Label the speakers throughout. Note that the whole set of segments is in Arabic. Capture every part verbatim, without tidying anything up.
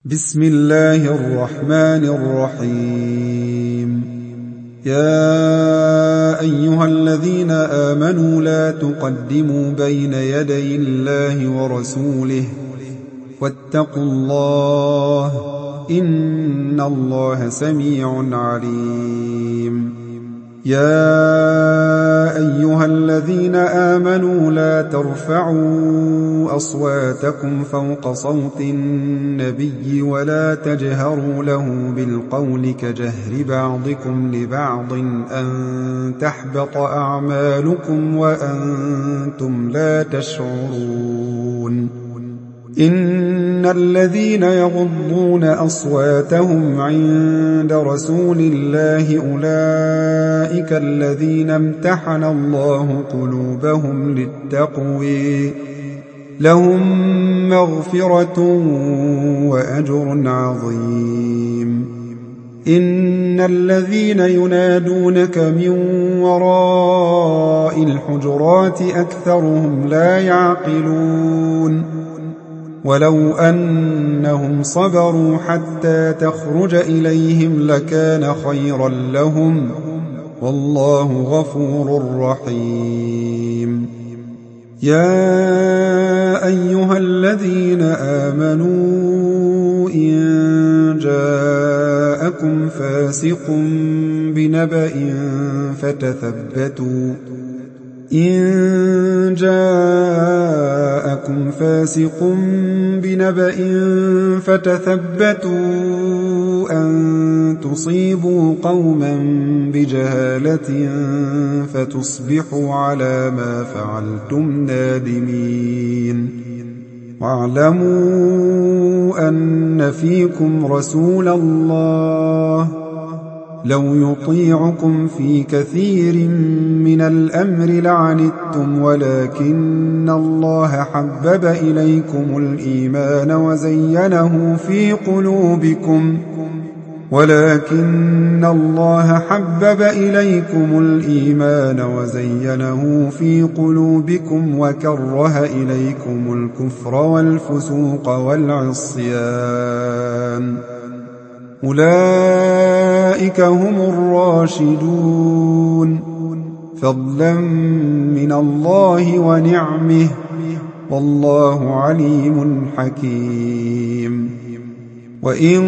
Speaker 1: بسم الله الرحمن الرحيم. يا أيها الذين آمنوا لا تقدموا بين يدي الله ورسوله واتقوا الله إن الله سميع عليم. يا أيها الذين آمنوا لا ترفعوا أصواتكم فوق صوت النبي ولا تجهروا له بالقول كجهر بعضكم لبعض أن تحبط أعمالكم وأنتم لا تشعرون. إن الذين يغضون أصواتهم عند رسول الله أولئك الذين امتحن الله قلوبهم للتقوى لهم مغفرة وأجر عظيم. إن الذين ينادونك من وراء الحجرات أكثرهم لا يعقلون. ولو أنهم صبروا حتى تخرج إليهم لكان خيرا لهم والله غفور رحيم. يا أيها الذين آمنوا إن جاءكم فاسق بنبأ فتثبتوا إن جاءكم فاسق بنبأ فتثبتوا أن تصيبوا قوما بجهالة فتصبحوا على ما فعلتم نادمين. واعلموا أن فيكم رسول الله لو يطيعكم في كثير من الأمر لعنتم ولكن الله حبب إليكم الإيمان وزينه في قلوبكم ولكن الله حبب إليكم الإيمان وزينه في قلوبكم وكره إليكم الكفر والفسوق والعصيان أولئك هم الراشدون فضلا من الله ونعمه والله عليم حكيم. وإن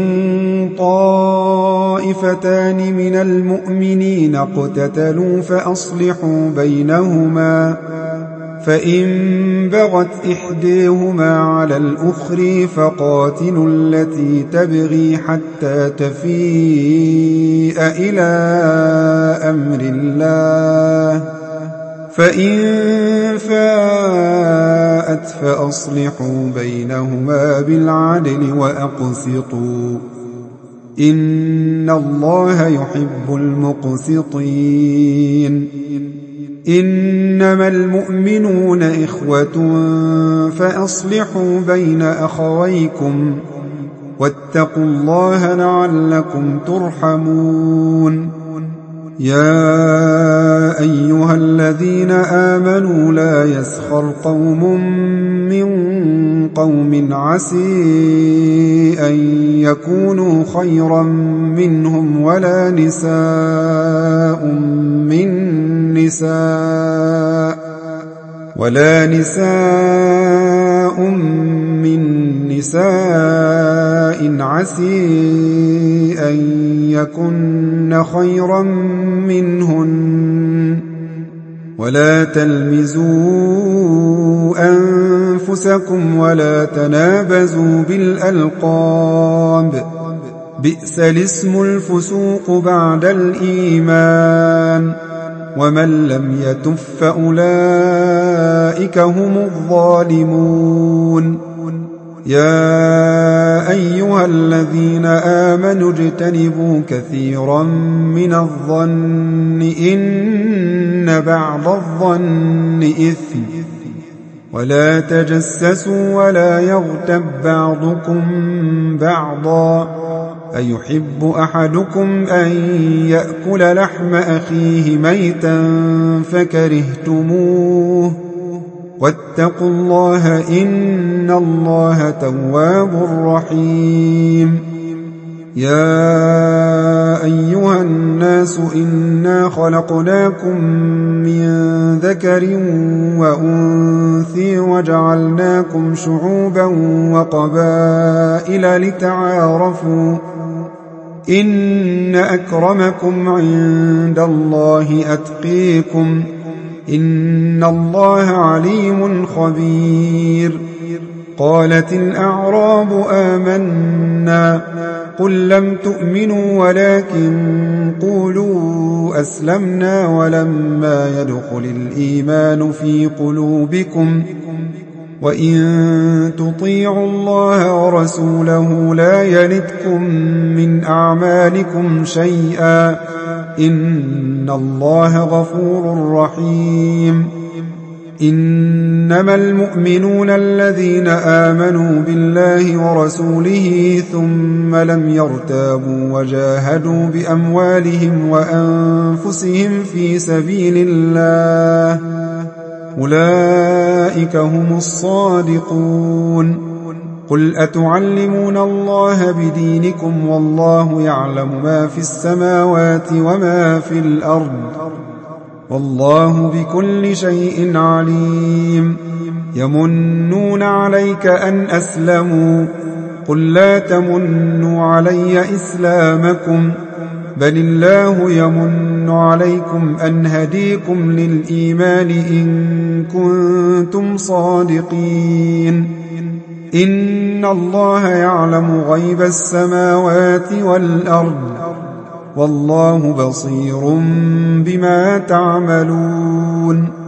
Speaker 1: طائفتان من المؤمنين اقتتلوا فأصلحوا بينهما فإن بغت إحداهما على الأخرى فقاتلوا التي تبغي حتى تفيء إلى أمر الله فإن فاءت فأصلحوا بينهما بالعدل وأقسطوا إن الله يحب المقسطين. إنما المؤمنون إخوة فأصلحوا بين أخويكم واتقوا الله لعلكم ترحمون. يا أيها الذين آمنوا لا يسخر قوم من قوم عسى أن يكونوا خيرا منهم ولا نساء من نساء ولا نساء من نساء عسى أن يكن خيرا منهن ولا تلمزوا أنفسكم ولا تنابزوا بالألقاب بئس الاسم الفسوق بعد الإيمان ومن لم يتب فأولئك هم الظالمون. يا أيها الذين آمنوا اجتنبوا كثيرا من الظن إن بعض الظن إثم ولا تجسسوا ولا يغتب بعضكم بعضا أيحب أحدكم أن يأكل لحم أخيه ميتا فكرهتموه واتقوا الله إن الله تواب رحيم. يا أيها الناس إنا خلقناكم من ذكر وأنثى وجعلناكم شعوبا وقبائل لتعارفوا إن أكرمكم عند الله أتقيكم إن الله عليم خبير. قالت الأعراب آمنا قل لم تؤمنوا ولكن قولوا أسلمنا ولما يدخل الإيمان في قلوبكم وإن تطيعوا الله ورسوله لا يلتكم من أعمالكم شيئا إن الله غفور رحيم. إنما المؤمنون الذين آمنوا بالله ورسوله ثم لم يرتابوا وجاهدوا بأموالهم وأنفسهم في سبيل الله أولئك هم الصادقون. قل أتعلمون الله بدينكم والله يعلم ما في السماوات وما في الأرض والله بكل شيء عليم. يمنون عليك أن أسلموا قل لا تمنوا علي إسلامكم بل الله يمن عليكم أن هديكم للإيمان إن كنتم صادقين. إن الله يعلم غيب السماوات والأرض والله بصير بما تعملون.